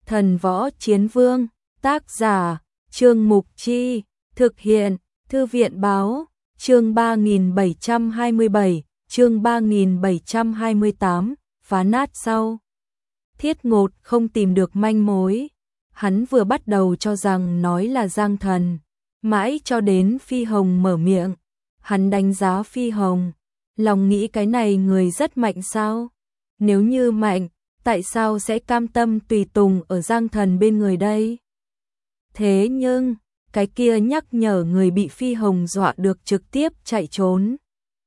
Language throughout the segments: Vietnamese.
Thần Võ Chiến Vương, tác giả, Trương Mục Chi, thực hiện, Thư viện Báo, chương 3727, chương 3728, phá nát sau. Thiết Ngột không tìm được manh mối, hắn vừa bắt đầu cho rằng nói là Giang Thần, mãi cho đến Phi Hồng mở miệng, hắn đánh giá Phi Hồng, lòng nghĩ cái này người rất mạnh sao? Nếu như mạnh, tại sao sẽ cam tâm tùy tùng ở Giang Thần bên người đây? Thế nhưng, cái kia nhắc nhở người bị Phi Hồng dọa được trực tiếp chạy trốn.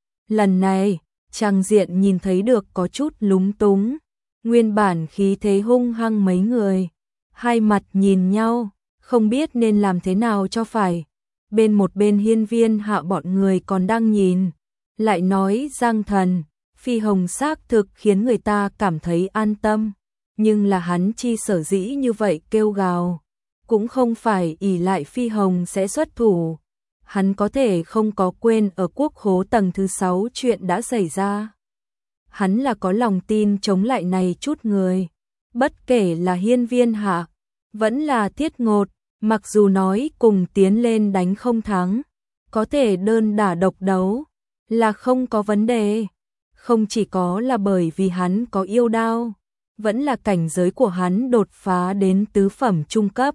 Lần này, trang diện nhìn thấy được có chút lúng túng, nguyên bản khí thế hung hăng mấy người, hai mặt nhìn nhau, không biết nên làm thế nào cho phải. Bên một bên Hiên Viên Hạ bọn người còn đang nhìn, lại nói Giang Thần, Phi Hồng xác thực khiến người ta cảm thấy an tâm, nhưng là hắn chi sở dĩ như vậy kêu gào, cũng không phải ỷ lại Phi Hồng sẽ xuất thủ. Hắn có thể không có quên ở quốc khố tầng thứ 6 chuyện đã xảy ra. Hắn là có lòng tin chống lại này chút người, bất kể là Hiên Viên Hạ, vẫn là Thiết Ngột, mặc dù nói cùng tiến lên đánh không thắng, có thể đơn đả độc đấu, là không có vấn đề. Không chỉ có là bởi vì hắn có yêu đao, vẫn là cảnh giới của hắn đột phá đến tứ phẩm trung cấp.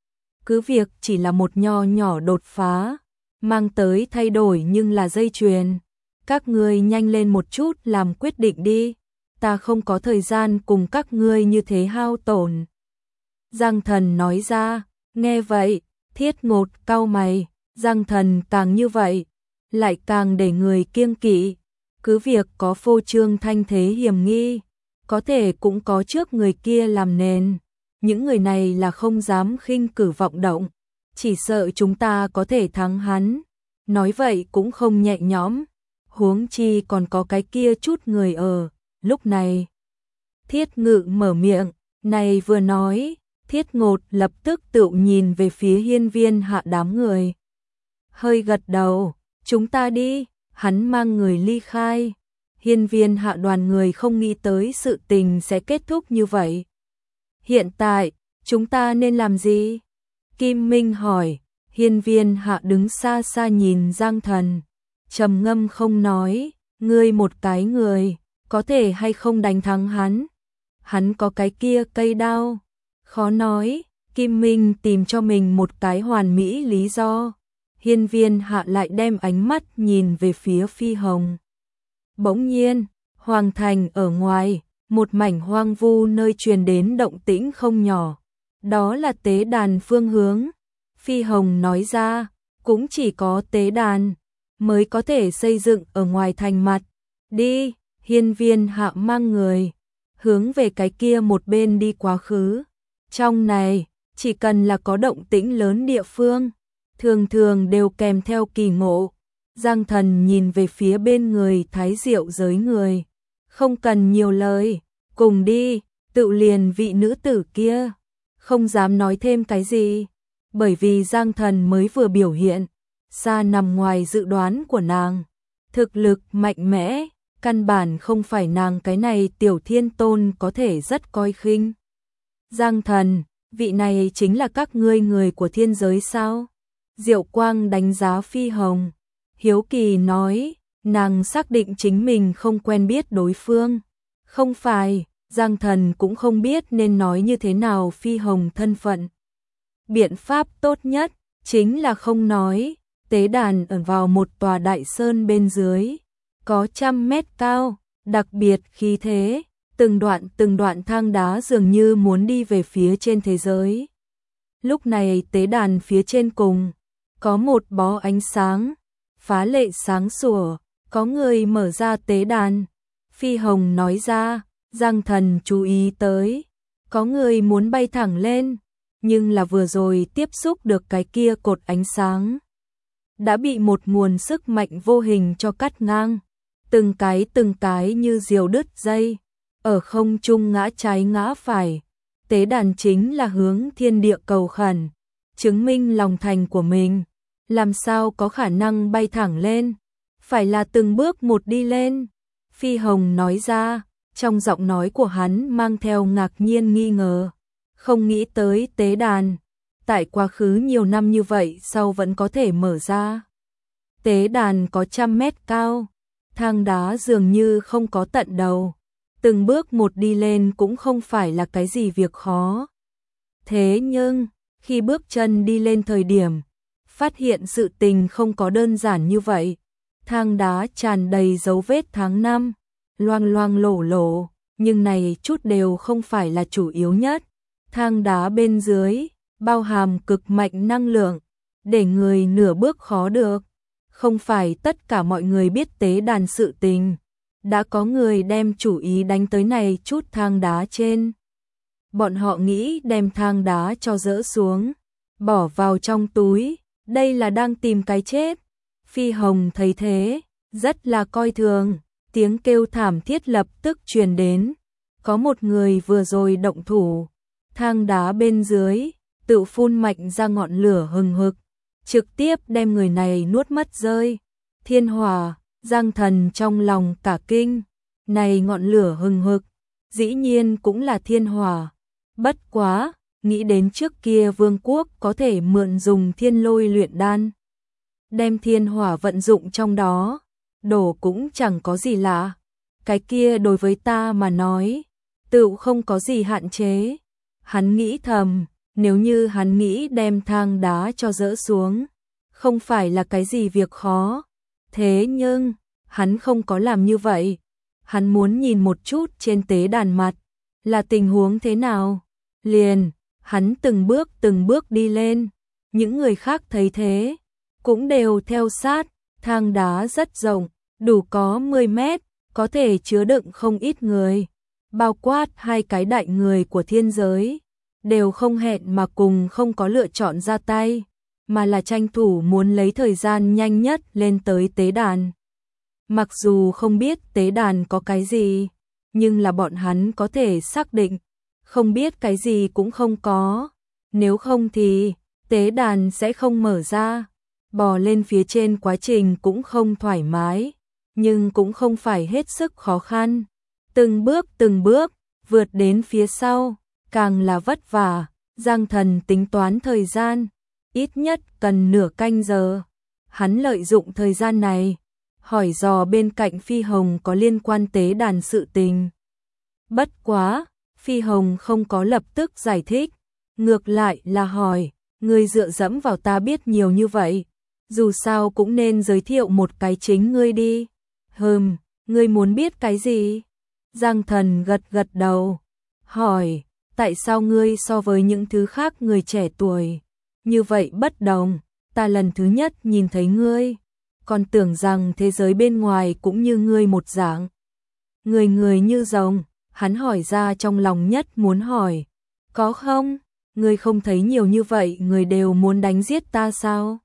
Cứ việc chỉ là một nho nhỏ đột phá, mang tới thay đổi nhưng là dây chuyền. Các ngươi nhanh lên một chút làm quyết định đi, ta không có thời gian cùng các ngươi như thế hao tổn. Giang Thần nói ra, nghe vậy, Thiết Ngột cau mày, Giang Thần càng như vậy, lại càng để người kiêng kỵ. Cứ việc có phô trương thanh thế hiểm nghi, có thể cũng có trước người kia làm nền. Những người này là không dám khinh cử vọng động, chỉ sợ chúng ta có thể thắng hắn. Nói vậy cũng không nhẹ nhõm, huống chi còn có cái kia chút người ở. Lúc này, Thiết Ngự mở miệng, này vừa nói, Thiết Ngột lập tức tự nhìn về phía Hiên Viên Hạ đám người. Hơi gật đầu, chúng ta đi, hắn mang người ly khai. Hiên Viên Hạ đoàn người không nghĩ tới sự tình sẽ kết thúc như vậy. Hiện tại, chúng ta nên làm gì? Kim Minh hỏi. Hiên Viên Hạ đứng xa xa nhìn Giang Thần, trầm ngâm không nói, ngươi một cái người, có thể hay không đánh thắng hắn? Hắn có cái kia cây đao, khó nói. Kim Minh tìm cho mình một cái hoàn mỹ lý do. Hiên Viên Hạ lại đem ánh mắt nhìn về phía Phi Hồng. Bỗng nhiên, hoàng thành ở ngoài, một mảnh hoang vu nơi truyền đến động tĩnh không nhỏ. Đó là tế đàn phương hướng. Phi Hồng nói ra, cũng chỉ có tế đàn mới có thể xây dựng ở ngoài thành mặt. Đi, Hiên Viên Hạ mang người, hướng về cái kia một bên đi quá khứ. Trong này, chỉ cần là có động tĩnh lớn địa phương, thường thường đều kèm theo kỳ ngộ. Giang Thần nhìn về phía bên người Thái Diệu giới người. Không cần nhiều lời, cùng đi, tự liền vị nữ tử kia. Không dám nói thêm cái gì, bởi vì Giang Thần mới vừa biểu hiện, xa nằm ngoài dự đoán của nàng. Thực lực mạnh mẽ, căn bản không phải nàng cái này tiểu thiên tôn có thể rất coi khinh. Giang Thần, vị này chính là các ngươi người của thiên giới sao? Diệu Quang đánh giá Phi Hồng, hiếu kỳ nói, nàng xác định chính mình không quen biết đối phương. Không phải, Giang Thần cũng không biết nên nói như thế nào Phi Hồng thân phận. Biện pháp tốt nhất chính là không nói. Tế đàn ẩn vào một tòa đại sơn bên dưới, có 100 mét cao, đặc biệt khí thế, từng đoạn thang đá dường như muốn đi về phía trên thế giới. Lúc này tế đàn phía trên cùng, có một bó ánh sáng, phá lệ sáng sủa, có người mở ra tế đàn. Phi Hồng nói ra, Giang Thần chú ý tới, có người muốn bay thẳng lên, nhưng là vừa rồi tiếp xúc được cái kia cột ánh sáng, đã bị một nguồn sức mạnh vô hình cho cắt ngang, từng cái như diều đứt dây, ở không trung ngã trái ngã phải. Tế đàn chính là hướng thiên địa cầu khẩn, chứng minh lòng thành của mình, làm sao có khả năng bay thẳng lên, phải là từng bước một đi lên. Phi Hồng nói ra, trong giọng nói của hắn mang theo ngạc nhiên nghi ngờ. Không nghĩ tới tế đàn, tại quá khứ nhiều năm như vậy sau vẫn có thể mở ra. Tế đàn có 100 mét cao, thang đá dường như không có tận đầu, từng bước một đi lên cũng không phải là cái gì việc khó. Thế nhưng, khi bước chân đi lên thời điểm, phát hiện sự tình không có đơn giản như vậy. Thang đá tràn đầy dấu vết tháng năm, loang loang lổ lổ, nhưng này chút đều không phải là chủ yếu nhất. Thang đá bên dưới, bao hàm cực mạnh năng lượng, để người nửa bước khó được. Không phải tất cả mọi người biết tế đàn sự tình, đã có người đem chủ ý đánh tới này chút thang đá trên. Bọn họ nghĩ đem thang đá cho dỡ xuống, bỏ vào trong túi, đây là đang tìm cái chết. Phi Hồng thấy thế, rất là coi thường, tiếng kêu thảm thiết lập tức truyền đến. Có một người vừa rồi động thủ, thang đá bên dưới, tự phun mạnh ra ngọn lửa hừng hực, trực tiếp đem người này nuốt mất rơi. Thiên hỏa, Giang Thần trong lòng cả kinh, này ngọn lửa hừng hực, dĩ nhiên cũng là thiên hỏa. Bất quá, nghĩ đến trước kia vương quốc có thể mượn dùng thiên lôi luyện đan, đem thiên hỏa vận dụng trong đó, đổ cũng chẳng có gì lạ. Cái kia đối với ta mà nói, tựu không có gì hạn chế. Hắn nghĩ thầm, nếu như hắn nghĩ đem thang đá cho dỡ xuống, không phải là cái gì việc khó. Thế nhưng, hắn không có làm như vậy. Hắn muốn nhìn một chút trên tế đàn mặt, là tình huống thế nào. Liền, hắn từng bước đi lên. Những người khác thấy thế, cũng đều theo sát. Thang đá rất rộng, đủ có 10 mét, có thể chứa đựng không ít người. Bao quát 2 cái đại người của thiên giới, đều không hẹn mà cùng không có lựa chọn ra tay, mà là tranh thủ muốn lấy thời gian nhanh nhất lên tới tế đàn. Mặc dù không biết tế đàn có cái gì, nhưng là bọn hắn có thể xác định, không biết cái gì cũng không có. Nếu không thì, tế đàn sẽ không mở ra. Bò lên phía trên quá trình cũng không thoải mái, nhưng cũng không phải hết sức khó khăn. Từng bước, vượt đến phía sau, càng là vất vả. Giang Thần tính toán thời gian, ít nhất cần nửa canh giờ. Hắn lợi dụng thời gian này, hỏi dò bên cạnh Phi Hồng có liên quan tế đàn sự tình. Bất quá, Phi Hồng không có lập tức giải thích, ngược lại là hỏi, ngươi dựa dẫm vào ta biết nhiều như vậy, dù sao cũng nên giới thiệu một cái chính ngươi đi. Ngươi muốn biết cái gì? Giang Thần gật đầu, hỏi, tại sao ngươi so với những thứ khác người trẻ tuổi như vậy bất đồng? Ta lần thứ nhất nhìn thấy ngươi, còn tưởng rằng thế giới bên ngoài cũng như ngươi một dạng. Người như rồng, hắn hỏi ra trong lòng nhất muốn hỏi. Có không? Ngươi không thấy nhiều như vậy người đều muốn đánh giết ta sao?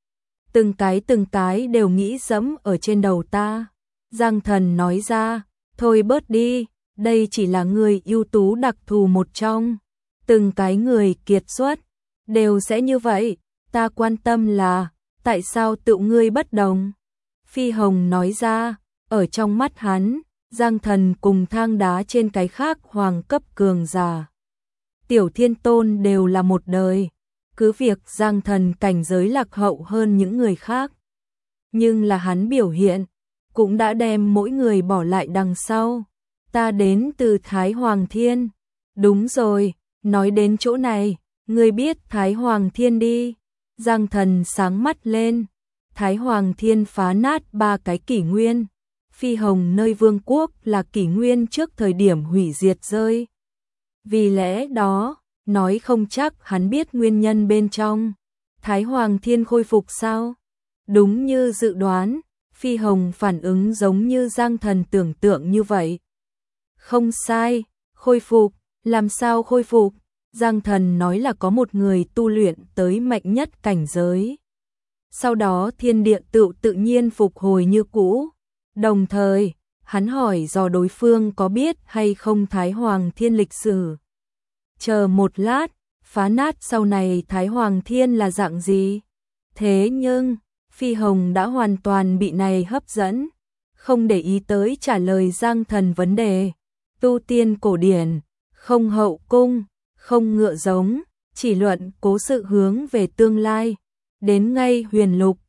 Từng cái đều nghĩ dẫm ở trên đầu ta. Giang Thần nói ra, thôi bớt đi, đây chỉ là người ưu tú đặc thù một trong. Từng cái người kiệt xuất, đều sẽ như vậy. Ta quan tâm là, tại sao tự ngươi bất đồng? Phi Hồng nói ra, ở trong mắt hắn, Giang Thần cùng thang đá trên cái khác hoàng cấp cường giả Tiểu Thiên Tôn đều là một đời. Cứ việc Giang Thần cảnh giới lạc hậu hơn những người khác, nhưng là hắn biểu hiện, cũng đã đem mỗi người bỏ lại đằng sau. Ta đến từ Thái Hoàng Thiên. Đúng rồi, nói đến chỗ này, ngươi biết Thái Hoàng Thiên đi. Giang Thần sáng mắt lên. Thái Hoàng Thiên phá nát 3 cái kỷ nguyên. Phi Hồng nơi vương quốc là kỷ nguyên trước thời điểm hủy diệt rơi. Vì lẽ đó, nói không chắc hắn biết nguyên nhân bên trong. Thái Hoàng Thiên khôi phục sao? Đúng như dự đoán, Phi Hồng phản ứng giống như Giang Thần tưởng tượng như vậy. Không sai, khôi phục, làm sao khôi phục? Giang Thần nói là có một người tu luyện tới mạnh nhất cảnh giới. Sau đó thiên địa tự nhiên phục hồi như cũ. Đồng thời, hắn hỏi dò đối phương có biết hay không Thái Hoàng Thiên lịch sử. Chờ một lát, phá nát sau này Thái Hoàng Thiên là dạng gì? Thế nhưng, Phi Hồng đã hoàn toàn bị này hấp dẫn, không để ý tới trả lời Giang Thần vấn đề. Tu tiên cổ điển, không hậu cung, không ngựa giống, chỉ luận cố sự hướng về tương lai. Đến ngay huyền lục,